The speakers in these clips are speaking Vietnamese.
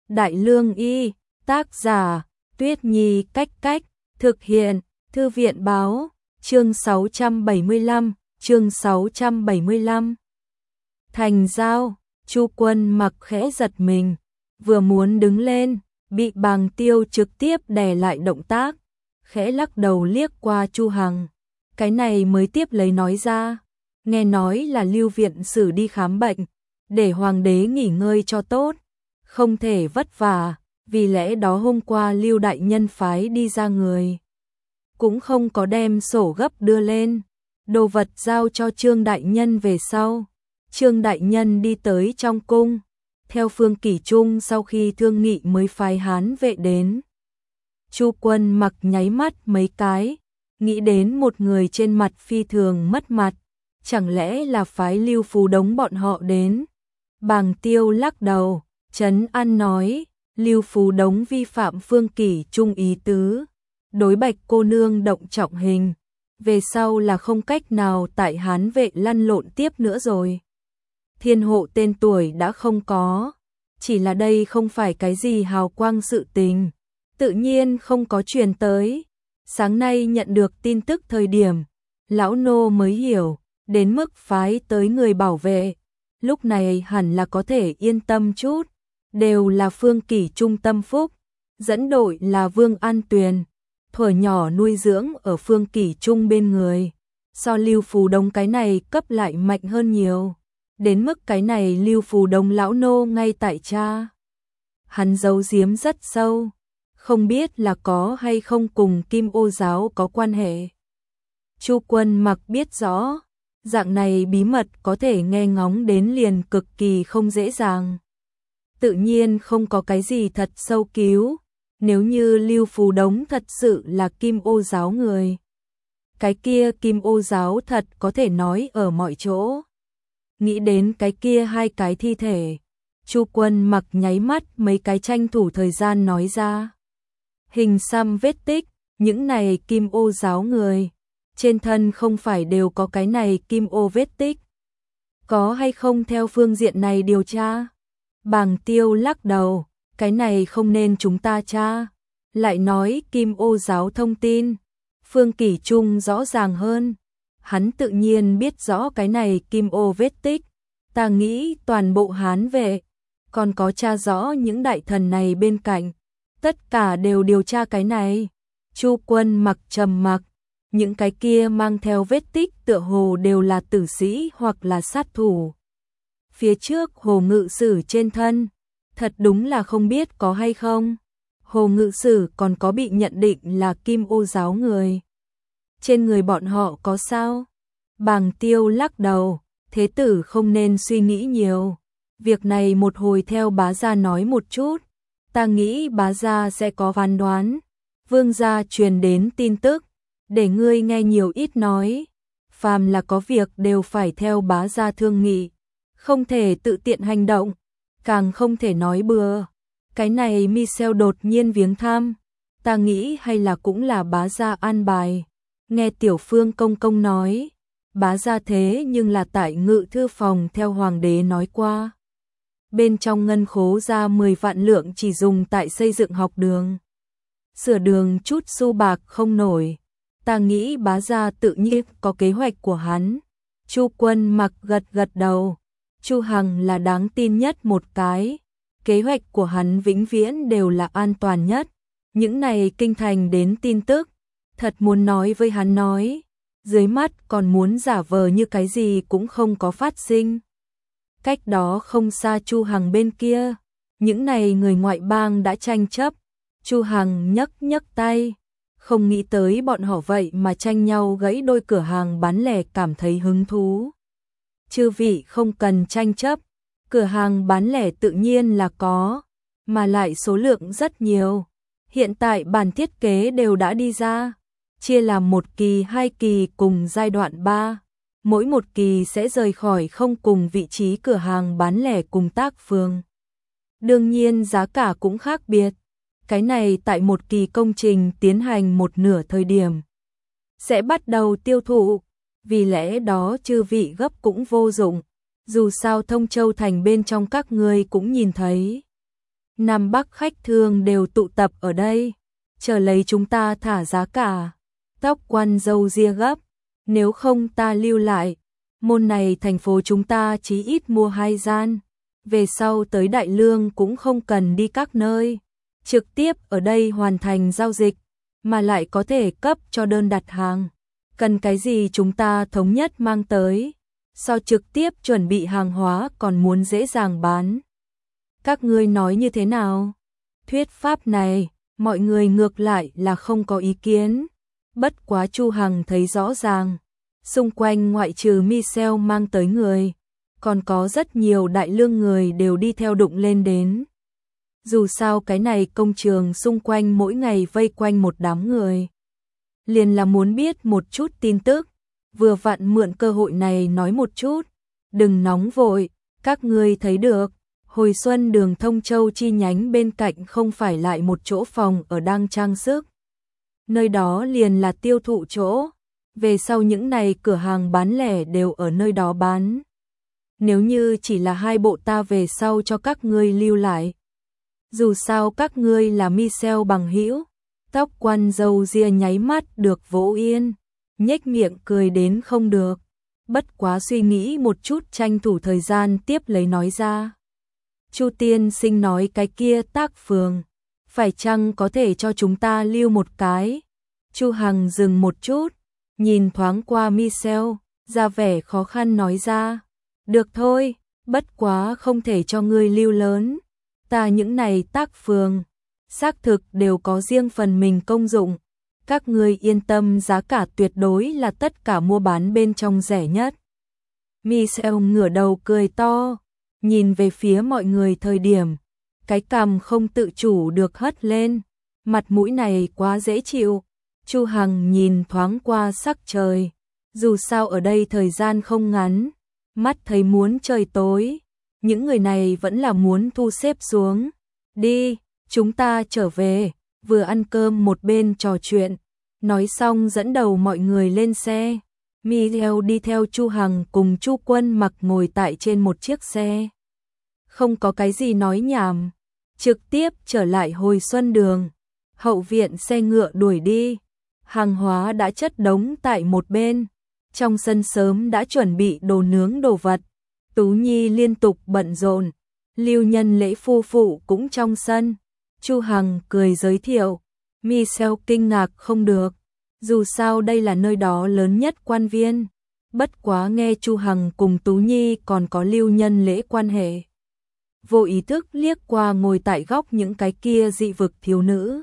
Đại Lương Y, tác giả, Tuyết Nhi Cách, thực hiện, Thư viện báo, chương 675. Thành Giao, Chu Quân Mặc khẽ giật mình, vừa muốn đứng lên, bị Bàng Tiêu trực tiếp đè lại động tác, khẽ lắc đầu liếc qua Chu Hằng. Cái này mới tiếp lấy nói ra, nghe nói là Lưu viện sử đi khám bệnh, để hoàng đế nghỉ ngơi cho tốt, không thể vất vả, vì lẽ đó hôm qua Lưu đại nhân phái đi ra người, cũng không có đem sổ gấp đưa lên, đồ vật giao cho Trương đại nhân về sau. Trương đại nhân đi tới trong cung, theo Phương Kỷ Trung sau khi thương nghị mới phái Hán vệ đến. Chu Quân Mặc nháy mắt mấy cái, nghĩ đến một người trên mặt phi thường mất mặt, chẳng lẽ là phái Lưu Phú Đống bọn họ đến. Bàng Tiêu lắc đầu, trấn an nói, Lưu Phú Đống vi phạm Phương Kỷ Trung ý tứ, đối Bạch cô nương động trọng hình, về sau là không cách nào tại Hán vệ lăn lộn tiếp nữa rồi. Thiên hộ tên tuổi đã không có, chỉ là đây không phải cái gì hào quang sự tình, tự nhiên không có truyền tới. Sáng nay nhận được tin tức thời điểm, lão nô mới hiểu, đến mức phái tới người bảo vệ, lúc này hẳn là có thể yên tâm chút, đều là Phương Kỷ Trung tâm phúc, dẫn đội là Vương An Tuyền, thuở nhỏ nuôi dưỡng ở Phương Kỷ Trung bên người, so Lưu Phú Đống cái này cấp lại mạnh hơn nhiều. Đến mức cái này Lưu Phú Đống lão nô ngay tại cha, hắn giấu giếm rất sâu, không biết là có hay không cùng Kim Ô giáo có quan hệ. Chu Quân Mặc biết rõ, dạng này bí mật có thể nghe ngóng đến liền cực kỳ không dễ dàng. Tự nhiên không có cái gì thật sâu cứu, nếu như Lưu Phú Đống thật sự là Kim Ô giáo người. Cái kia Kim Ô giáo thật có thể nói ở mọi chỗ. Nghĩ đến cái kia hai cái thi thể, Chu Quân Mặc nháy mắt mấy cái tranh thủ thời gian nói ra. Hình xăm vết tích, những này Kim Ô giáo người, trên thân không phải đều có cái này Kim Ô vết tích. Có hay không theo phương diện này điều tra? Bàng Tiêu lắc đầu, cái này không nên chúng ta tra. Lại nói Kim Ô giáo thông tin, Phương Kỷ Trung rõ ràng hơn. Hắn tự nhiên biết rõ cái này Kim Ô vết tích, ta nghĩ toàn bộ Hán vệ, còn có tra rõ những đại thần này bên cạnh, tất cả đều điều tra cái này. Chu Quân Mặc trầm mặc, những cái kia mang theo vết tích tựa hồ đều là tử sĩ hoặc là sát thủ. Phía trước Hồ Ngự Sử trên thân, thật đúng là không biết có hay không. Hồ Ngự Sử còn có bị nhận định là Kim Ô giáo người. Trên người bọn họ có sao? Bàng Tiêu lắc đầu, thế tử không nên suy nghĩ nhiều. Việc này một hồi theo bá gia nói một chút, ta nghĩ bá gia sẽ có phán đoán. Vương gia truyền đến tin tức, để ngươi nghe nhiều ít nói. Phàm là có việc đều phải theo bá gia thương nghị, không thể tự tiện hành động, càng không thể nói bừa. Cái này Michel đột nhiên viếng thăm, ta nghĩ hay là cũng là bá gia an bài. Nghe Tiểu Phương công công nói, bá gia thế nhưng là tại ngự thư phòng theo hoàng đế nói qua. Bên trong ngân khố ra 10 vạn lượng chỉ dùng tại xây dựng học đường. Sửa đường chút xu bạc không nổi. Ta nghĩ bá gia tự nhiên có kế hoạch của hắn. Chu Quân Mặc gật đầu. Chu Hằng là đáng tin nhất một cái. Kế hoạch của hắn vĩnh viễn đều là an toàn nhất. Những này kinh thành đến tin tức, thật muốn nói với hắn nói, dưới mắt còn muốn giả vờ như cái gì cũng không có phát sinh. Cách đó không xa Chu Hằng bên kia, những này người ngoại bang đã tranh chấp. Chu Hằng nhấc tay, không nghĩ tới bọn họ vậy mà tranh nhau gãy đôi cửa hàng bán lẻ cảm thấy hứng thú. Chư vị không cần tranh chấp, cửa hàng bán lẻ tự nhiên là có, mà lại số lượng rất nhiều. Hiện tại bản thiết kế đều đã đi ra, chia làm 1 kỳ 2 kỳ cùng giai đoạn 3. Mỗi một kỳ sẽ rời khỏi không cùng vị trí cửa hàng bán lẻ cùng tác phường. Đương nhiên giá cả cũng khác biệt. Cái này tại một kỳ công trình tiến hành một nửa thời điểm sẽ bắt đầu tiêu thụ, vì lẽ đó chư vị gấp cũng vô dụng, dù sao Thông Châu thành bên trong các ngươi cũng nhìn thấy. Nam Bắc khách thương đều tụ tập ở đây, chờ lấy chúng ta thả giá cả. Tóc quan râu ria gấp, nếu không ta lưu lại, môn này thành phố chúng ta chí ít mua 2 gian, về sau tới Đại Lương cũng không cần đi các nơi, trực tiếp ở đây hoàn thành giao dịch, mà lại có thể cấp cho đơn đặt hàng. Cần cái gì chúng ta thống nhất mang tới, so trực tiếp chuẩn bị hàng hóa còn muốn dễ dàng bán. Các ngươi nói như thế nào? Thuyết pháp này, mọi người ngược lại là không có ý kiến. Bất quá Chu Hằng thấy rõ ràng, xung quanh ngoại trừ Michel mang tới người, còn có rất nhiều Đại Lương người đều đi theo đụng lên đến. Dù sao cái này công trường xung quanh mỗi ngày vây quanh một đám người. Liền là muốn biết một chút tin tức, vừa vặn mượn cơ hội này nói một chút. Đừng nóng vội, các ngươi thấy được, hồi xuân đường Thông Châu chi nhánh bên cạnh không phải lại một chỗ phòng ở đang trang sức. Nơi đó liền là tiêu thụ chỗ, về sau những này cửa hàng bán lẻ đều ở nơi đó bán. Nếu như chỉ là 2 bộ ta về sau cho các ngươi lưu lại. Dù sao các ngươi là Michel bằng hữu. Tóc quan râu ria nháy mắt được vỗ yên, nhếch miệng cười đến không được. Bất quá suy nghĩ một chút tranh thủ thời gian tiếp lấy nói ra. Chu tiên sinh nói cái kia tác phường, phải chăng có thể cho chúng ta lưu một cái? Chu Hằng dừng một chút, nhìn thoáng qua Michel, ra vẻ khó khăn nói ra. Được thôi, bất quá không thể cho ngươi lưu lớn. Ta những này tác phường, xác thực đều có riêng phần mình công dụng. Các ngươi yên tâm, giá cả tuyệt đối là tất cả mua bán bên trong rẻ nhất. Michel ngửa đầu cười to, nhìn về phía mọi người thời điểm, cái cằm không tự chủ được hất lên, mặt mũi này quá dễ chịu. Chu Hằng nhìn thoáng qua sắc trời, dù sao ở đây thời gian không ngắn, mắt thấy muốn trời tối, những người này vẫn là muốn thu xếp xuống. Đi, chúng ta trở về, vừa ăn cơm một bên trò chuyện. Nói xong dẫn đầu mọi người lên xe. Michel đi theo Chu Hằng cùng Chu Quân Mặc ngồi tại trên một chiếc xe. Không có cái gì nói nhảm, trực tiếp trở lại hồi xuân đường. Hậu viện xe ngựa đuổi đi, hàng hóa đã chất đống tại một bên. Trong sân sớm đã chuẩn bị đồ nướng đồ vật. Tú Nhi liên tục bận rộn, Lưu Nhân Lễ phu phụ cũng trong sân. Chu Hằng cười giới thiệu, Michel kinh ngạc không được, dù sao đây là nơi đó lớn nhất quan viên. Bất quá nghe Chu Hằng cùng Tú Nhi còn có Lưu Nhân Lễ quan hệ, vô ý thức liếc qua ngồi tại góc những cái kia dị vực thiếu nữ.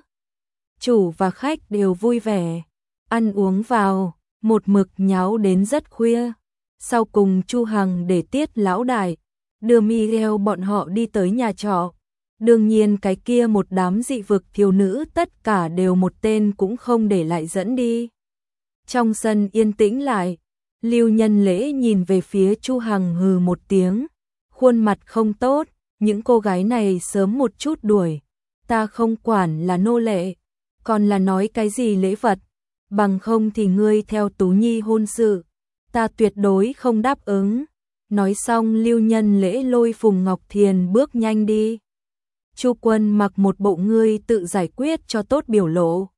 Chủ và khách đều vui vẻ, ăn uống vào, một mực nháo đến rất khuya. Sau cùng Chu Hằng để Tiết lão đại đưa Michel bọn họ đi tới nhà trọ. Đương nhiên cái kia một đám dị vực thiếu nữ tất cả đều một tên cũng không để lại dẫn đi. Trong sân yên tĩnh lại, Lưu Nhân Lễ nhìn về phía Chu Hằng hừ một tiếng, khuôn mặt không tốt, những cô gái này sớm một chút đuổi, ta không quản là nô lệ, còn là nói cái gì lễ vật, bằng không thì ngươi theo Tú Nhi hôn sự, ta tuyệt đối không đáp ứng. Nói xong Lưu Nhân Lễ lôi Phùng Ngọc Thiền bước nhanh đi. Chu Quân Mặc một bộ ngươi tự giải quyết cho tốt biểu lộ,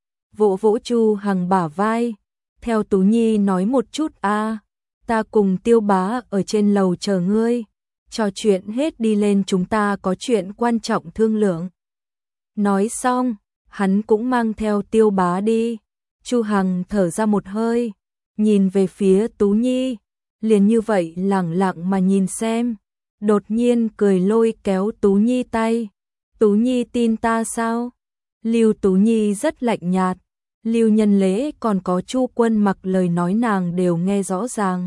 vỗ vỗ Chu Hằng bả vai, theo Tú Nhi nói một chút a, ta cùng Tiêu bá ở trên lầu chờ ngươi, trò chuyện hết đi lên, chúng ta có chuyện quan trọng thương lượng. Nói xong, hắn cũng mang theo Tiêu bá đi. Chu Hằng thở ra một hơi, nhìn về phía Tú Nhi, liền như vậy lẳng lặng mà nhìn xem, đột nhiên cười lôi kéo Tú Nhi tay. Tú Nhi tin ta sao? Lưu Tú Nhi rất lạnh nhạt, Lưu Nhân Lễ còn có Chu Quân Mặc lời nói nàng đều nghe rõ ràng.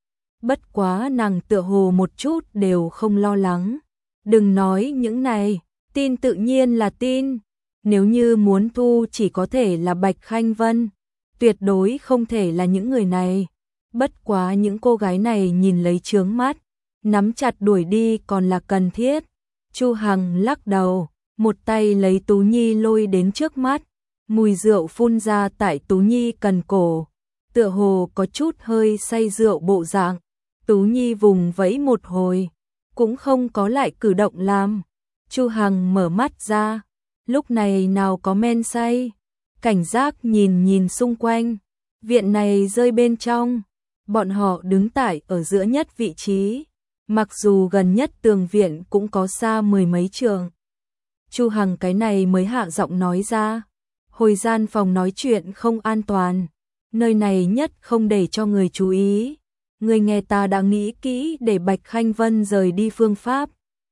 Bất quá nàng tựa hồ một chút đều không lo lắng. Đừng nói những này, tin tự nhiên là tin. Nếu như muốn thu chỉ có thể là Bạch Khanh Vân, tuyệt đối không thể là những người này. Bất quá những cô gái này nhìn lấy chướng mắt, nắm chặt đuổi đi còn là cần thiết. Chu Hằng lắc đầu, một tay lấy Tú Nhi lôi đến trước mắt, mùi rượu phun ra tại Tú Nhi cần cổ, tựa hồ có chút hơi say rượu bộ dạng. Tú Nhi vùng vẫy một hồi, cũng không có lại cử động làm. Chu Hằng mở mắt ra, lúc này nào có men say, cảnh giác nhìn nhìn xung quanh, viện này rơi bên trong, bọn họ đứng tại ở giữa nhất vị trí, mặc dù gần nhất tường viện cũng có xa mười mấy trượng. Chu Hằng cái này mới hạ giọng nói ra, hồi gian phòng nói chuyện không an toàn, nơi này nhất không để cho người chú ý. Người nghe ta đã nghĩ kỹ để Bạch Khanh Vân rời đi phương pháp.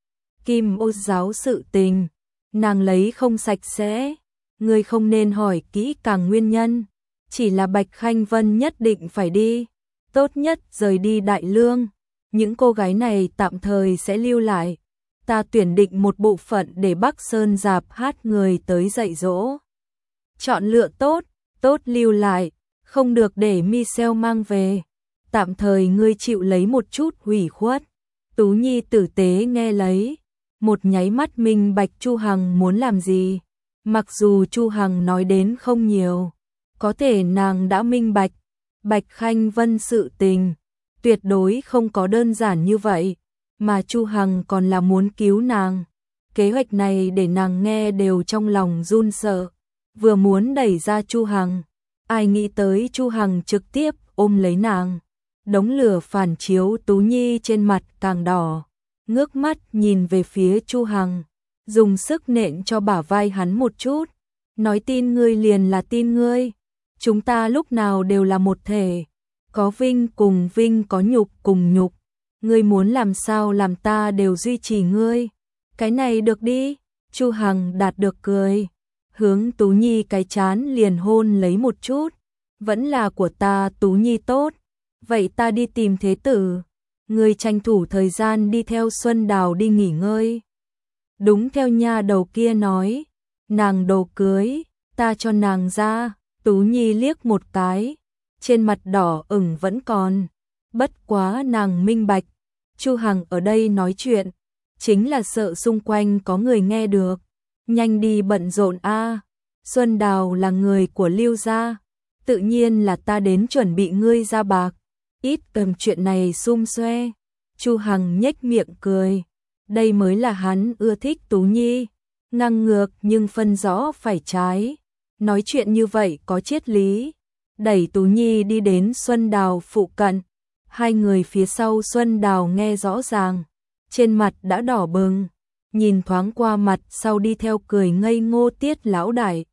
Kim Ô giáo sự tình, nàng lấy không sạch sẽ, người không nên hỏi kỹ càng nguyên nhân, chỉ là Bạch Khanh Vân nhất định phải đi, tốt nhất rời đi Đại Lương, những cô gái này tạm thời sẽ lưu lại. Ta tuyển định một bộ phận để Bắc Sơn Dạp hát người tới dạy dỗ. Chọn lựa tốt, tốt lưu lại, không được để Michelle mang về. Tạm thời ngươi chịu lấy một chút hủy khuất. Tú Nhi tử tế nghe lấy, một nháy mắt minh bạch Chu Hằng muốn làm gì. Mặc dù Chu Hằng nói đến không nhiều, có thể nàng đã minh bạch, Bạch Khanh Vân sự tình, tuyệt đối không có đơn giản như vậy, mà Chu Hằng còn là muốn cứu nàng. Kế hoạch này để nàng nghe đều trong lòng run sợ, vừa muốn đẩy ra Chu Hằng, ai nghĩ tới Chu Hằng trực tiếp ôm lấy nàng. Đống lửa phản chiếu Tú Nhi trên mặt càng đỏ, ngước mắt nhìn về phía Chu Hằng, dùng sức nện cho bả vai hắn một chút, nói tin ngươi liền là tin ngươi, chúng ta lúc nào đều là một thể, có vinh cùng vinh, có nhục cùng nhục, ngươi muốn làm sao làm ta đều duy trì ngươi, cái này được đi. Chu Hằng đạt được cười, hướng Tú Nhi cái chán liền hôn lấy một chút, vẫn là của ta Tú Nhi tốt. Vậy ta đi tìm thế tử, ngươi tranh thủ thời gian đi theo Xuân Đào đi nghỉ ngơi. Đúng theo nha đầu kia nói, nàng đồ cưới, ta cho nàng ra. Tú Nhi liếc một cái, trên mặt đỏ ửng vẫn còn, bất quá nàng minh bạch, Chu Hằng ở đây nói chuyện, chính là sợ xung quanh có người nghe được, nhanh đi bận rộn a. Xuân Đào là người của Lưu gia, tự nhiên là ta đến chuẩn bị ngươi ra bạc. Ít cầm chuyện này xum xoe. Chu Hằng nhếch miệng cười, đây mới là hắn ưa thích Tú Nhi, ngang ngược nhưng phân rõ phải trái, nói chuyện như vậy có triết lý. Đẩy Tú Nhi đi đến Xuân Đào phụ cận, hai người phía sau Xuân Đào nghe rõ ràng, trên mặt đã đỏ bừng, nhìn thoáng qua mặt sau đi theo cười ngây ngô Tiết lão đại.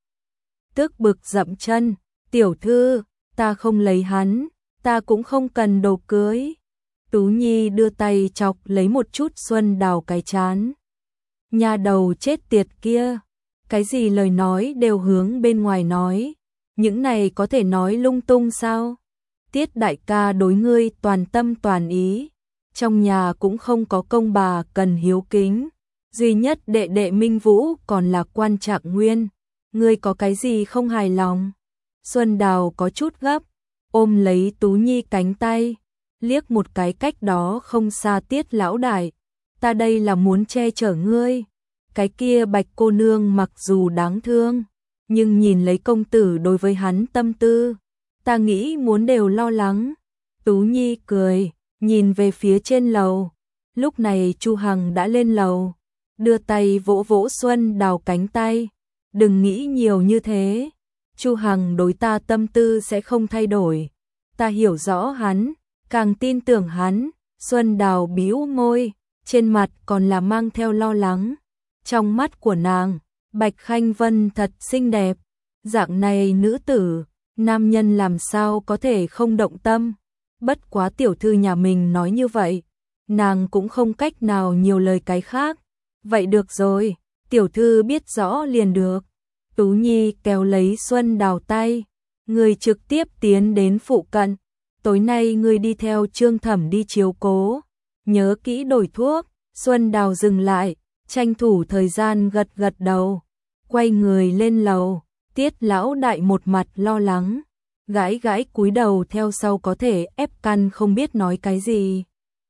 Tức bực dậm chân, tiểu thư, ta không lấy hắn, ta cũng không cần đồ cưới. Tú Nhi đưa tay chọc lấy một chút Xuân Đào cái chán. Nhà đầu chết tiệt kia, cái gì lời nói đều hướng bên ngoài nói, những này có thể nói lung tung sao? Tiết đại ca đối ngươi toàn tâm toàn ý, trong nhà cũng không có công bà cần hiếu kính, duy nhất đệ đệ Minh Vũ còn là quan Trạng Nguyên, ngươi có cái gì không hài lòng? Xuân Đào có chút gấp, ôm lấy Tú Nhi cánh tay, liếc một cái cách đó không xa Tiết lão đại, ta đây là muốn che chở ngươi, cái kia Bạch cô nương mặc dù đáng thương, nhưng nhìn lấy công tử đối với hắn tâm tư, ta nghĩ muốn đều lo lắng. Tú Nhi cười, nhìn về phía trên lầu, lúc này Chu Hằng đã lên lầu, đưa tay vỗ vỗ Xuân Đào cánh tay, đừng nghĩ nhiều như thế. Chu Hằng đối ta tâm tư sẽ không thay đổi, ta hiểu rõ hắn, càng tin tưởng hắn. Xuân Đào bĩu môi, trên mặt còn là mang theo lo lắng. Trong mắt của nàng, Bạch Khanh Vân thật xinh đẹp, dạng này nữ tử, nam nhân làm sao có thể không động tâm. Bất quá tiểu thư nhà mình nói như vậy, nàng cũng không cách nào nhiều lời cái khác. Vậy được rồi, tiểu thư biết rõ liền được. Tú Nhi kéo lấy Xuân Đào tay, người trực tiếp tiến đến phụ cận, tối nay người đi theo Trương Thẩm đi chiếu cố, nhớ kỹ đổi thuốc. Xuân Đào dừng lại, tranh thủ thời gian gật gật đầu, quay người lên lầu. Tiết lão đại một mặt lo lắng, gãi gãi cúi đầu theo sau có thể ép căn không biết nói cái gì.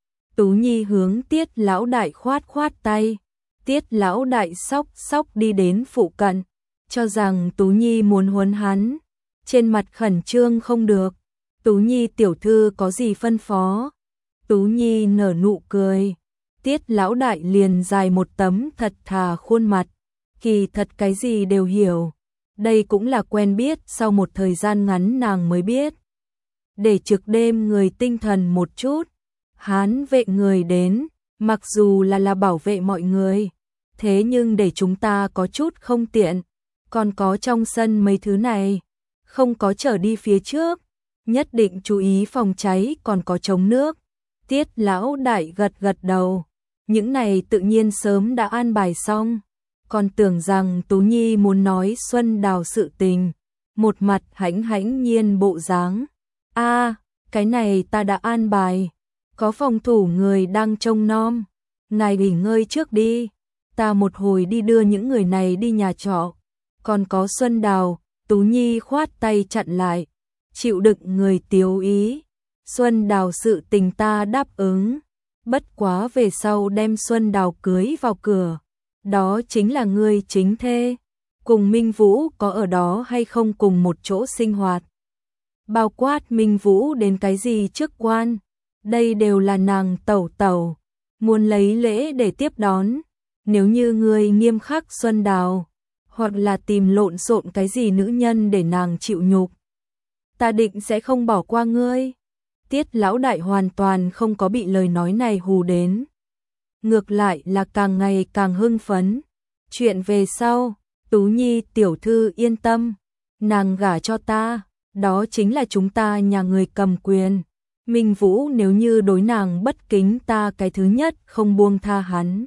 Tú Nhi hướng Tiết lão đại khoát khoát tay, Tiết lão đại sóc sóc đi đến phụ cận, cho rằng Tú Nhi muốn huấn hắn, trên mặt khẩn trương không được. Tú Nhi tiểu thư có gì phân phó? Tú Nhi nở nụ cười, Tiết lão đại liền dài một tấm thật thà khuôn mặt, kỳ thật cái gì đều hiểu. Đây cũng là quen biết, sau một thời gian ngắn nàng mới biết. Để trực đêm người tinh thần một chút, Hán vệ người đến, mặc dù là bảo vệ mọi người, thế nhưng để chúng ta có chút không tiện, còn có trong sân mấy thứ này, không có trở đi phía trước, nhất định chú ý phòng cháy, còn có chống nước. Tiết lão đại gật gật đầu, những này tự nhiên sớm đã an bài xong, còn tưởng rằng Tú Nhi muốn nói Xuân Đào sự tình, một mặt hãnh hãnh nhiên bộ dáng. Cái này ta đã an bài, có phòng thủ người đang trông nom, ngài nghỉ ngơi trước đi, ta một hồi đi đưa những người này đi nhà trọ. Còn có Xuân Đào, Tú Nhi khoát tay chặn lại, chịu đựng người tiếu ý. Xuân Đào sự tình ta đáp ứng, bất quá về sau đem Xuân Đào cưới vào cửa, đó chính là ngươi chính thê. Cùng Minh Vũ có ở đó hay không cùng một chỗ sinh hoạt, bao quát Minh Vũ đến cái gì chức quan, đây đều là nàng tẩu tẩu muốn lấy lễ để tiếp đón. Nếu như ngươi nghiêm khắc Xuân Đào, hoặc là tìm lộn xộn cái gì nữ nhân để nàng chịu nhục, ta định sẽ không bỏ qua ngươi. Tiết lão đại hoàn toàn không có bị lời nói này hù đến, ngược lại là càng ngày càng hưng phấn. Chuyện về sau, Tú Nhi tiểu thư yên tâm, nàng gả cho ta, đó chính là chúng ta nhà người cầm quyền. Minh Vũ nếu như đối nàng bất kính, ta cái thứ nhất không buông tha hắn.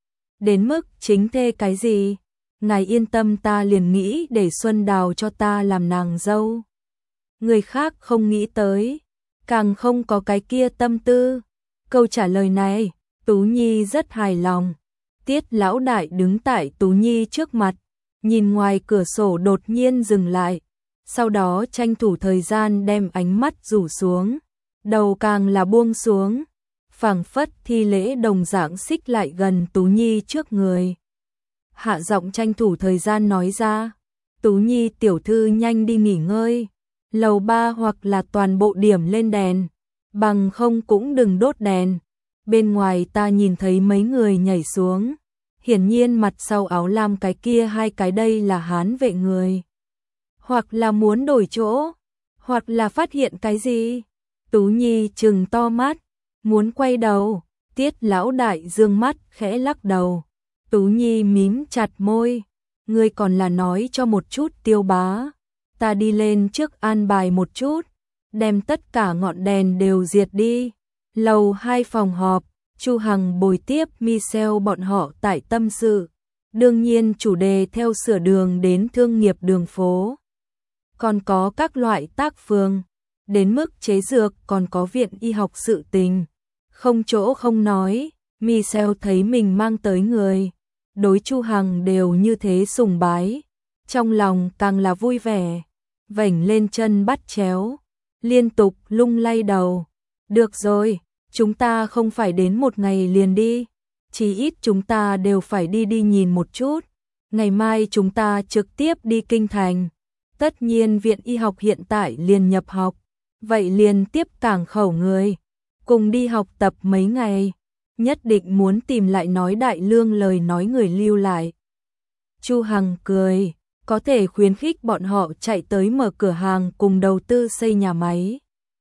Đến mức chính thê cái gì, ngài yên tâm, ta liền nghĩ để Xuân Đào cho ta làm nàng dâu. Người khác không nghĩ tới, càng không có cái kia tâm tư. Câu trả lời này, Tú Nhi rất hài lòng. Tiết lão đại đứng tại Tú Nhi trước mặt, nhìn ngoài cửa sổ đột nhiên dừng lại, sau đó tranh thủ thời gian đem ánh mắt rủ xuống, đầu càng là buông xuống, phảng phất thi lễ đồng dạng xích lại gần Tú Nhi trước người. Hạ giọng tranh thủ thời gian nói ra, Tú Nhi tiểu thư nhanh đi nghỉ ngơi, lầu 3 hoặc là toàn bộ điểm lên đèn, bằng không cũng đừng đốt đèn. Bên ngoài ta nhìn thấy mấy người nhảy xuống, hiển nhiên mặt sau áo lam cái kia hai cái đây là Hán vệ người, hoặc là muốn đổi chỗ, hoặc là phát hiện cái gì. Tú Nhi trừng to mắt, muốn quay đầu, Tiết lão đại dương mắt khẽ lắc đầu. Tú Nhi mím chặt môi, ngươi còn là nói cho một chút Tiêu bá, ta đi lên trước an bài một chút, đem tất cả ngọn đèn đều diệt đi. Lầu 2 phòng họp, Chu Hằng bồi tiếp Michelle bọn họ tại tâm sự, đương nhiên chủ đề theo sửa đường đến thương nghiệp đường phố, còn có các loại tác phương, đến mức chế dược, còn có viện y học sự tình, không chỗ không nói. Michelle thấy mình mang tới người, đối Chu Hằng đều như thế sùng bái, trong lòng càng là vui vẻ, vểnh lên chân bắt chéo, liên tục lung lay đầu. Được rồi, chúng ta không phải đến một ngày liền đi, chí ít chúng ta đều phải đi nhìn một chút. Ngày mai chúng ta trực tiếp đi kinh thành, tất nhiên viện y học hiện tại liền nhập học, vậy liền tiếp cảng khẩu người, cùng đi học tập mấy ngày, nhất định muốn tìm lại nói đại lương lời nói người lưu lại. Chu Hằng cười, có thể khuyến khích bọn họ chạy tới mở cửa hàng cùng đầu tư xây nhà máy.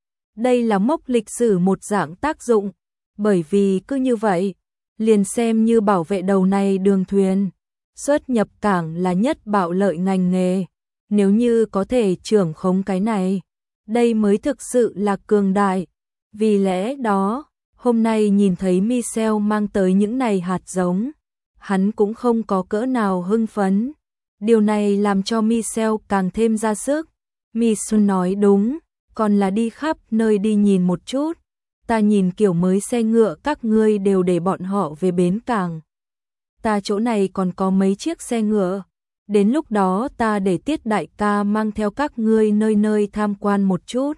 Đây là mốc lịch sử một dạng tác dụng, bởi vì cứ như vậy, liền xem như bảo vệ đầu này đường thuyền, xuất nhập cảng là nhất bạo lợi ngành nghề, nếu như có thể trưởng khống cái này, đây mới thực sự là cường đại. Vì lẽ đó, hôm nay nhìn thấy Michelle mang tới những này hạt giống, hắn cũng không có cỡ nào hưng phấn. Điều này làm cho Michelle càng thêm ra sức. Michelle nói đúng, còn là đi khắp nơi đi nhìn một chút. Ta nhìn kiểu mới xe ngựa các ngươi đều để bọn họ về bến cảng. Ta chỗ này còn có mấy chiếc xe ngựa. Đến lúc đó ta để Tiết đại ca mang theo các ngươi nơi nơi tham quan một chút.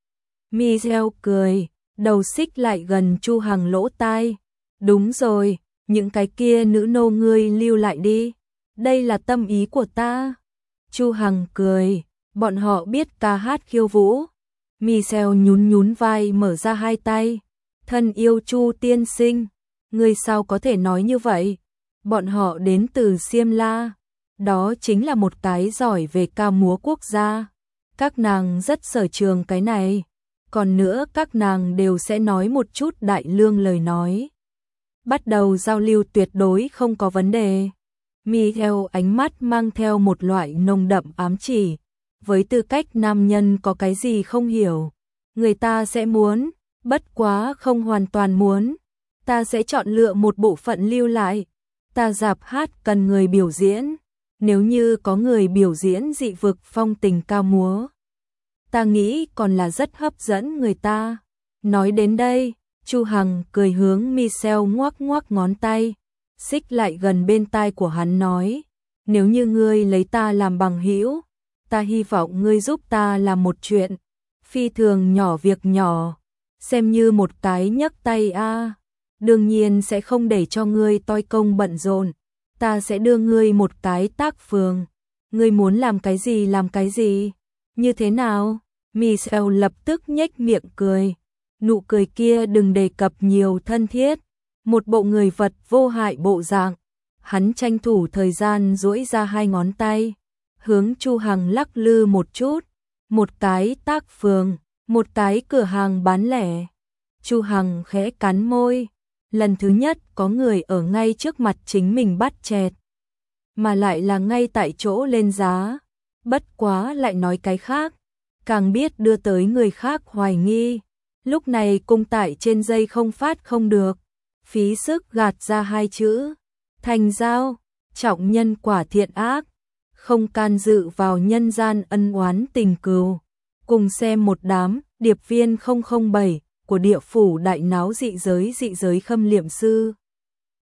Michelle cười, đầu xích lại gần Chu Hằng lỗ tai. Đúng rồi, những cái kia nữ nô ngươi lưu lại đi. Đây là tâm ý của ta. Chu Hằng cười, bọn họ biết ca hát khiêu vũ. Michelle nhún nhún vai mở ra hai tay. Thân yêu Chu tiên sinh, Ngươi sao có thể nói như vậy? Bọn họ đến từ Xiêm La, đó chính là một cái giỏi về ca múa quốc gia. Các nàng rất sở trường cái này. Còn nữa các nàng đều sẽ nói một chút đại lương lời nói. Bắt đầu giao lưu tuyệt đối không có vấn đề. Michael ánh mắt mang theo một loại nồng đậm ám chỉ. Với tư cách nam nhân có cái gì không hiểu. Người ta sẽ muốn, bất quá không hoàn toàn muốn. Ta sẽ chọn lựa một bộ phận lưu lại. Ta dạp hát cần người biểu diễn. Nếu như có người biểu diễn dị vực phong tình ca múa, ta nghĩ còn là rất hấp dẫn người ta. Nói đến đây, Chu Hằng cười hướng Michelle ngoắc ngoắc ngón tay, xích lại gần bên tai của hắn nói, nếu như ngươi lấy ta làm bằng hữu, ta hy vọng ngươi giúp ta làm một chuyện, phi thường nhỏ việc nhỏ, xem như một cái nhấc tay a. Đương nhiên sẽ không để cho ngươi toi công bận rộn, ta sẽ đưa ngươi một cái tác phường, ngươi muốn làm cái gì, như thế nào? Michelle lập tức nhếch miệng cười, nụ cười kia đừng đề cập nhiều thân thiết, một bộ người vật vô hại bộ dạng. Hắn tranh thủ thời gian duỗi ra hai ngón tay, hướng Chu Hằng lắc lư một chút, một cái tác phường, một cái cửa hàng bán lẻ. Chu Hằng khẽ cắn môi, lần thứ nhất có người ở ngay trước mặt chính mình bắt chẹt, mà lại là ngay tại chỗ lên giá, bất quá lại nói cái khác, càng biết đưa tới người khác hoài nghi. Lúc này cung tại trên dây không phát không được, phí sức gạt ra hai chữ, thành giao, trọng nhân quả thiện ác, không can dự vào nhân gian ân oán tình cừu. Cùng xem một đám điệp viên 007 của địa phủ đại náo dị giới khâm liệm sư.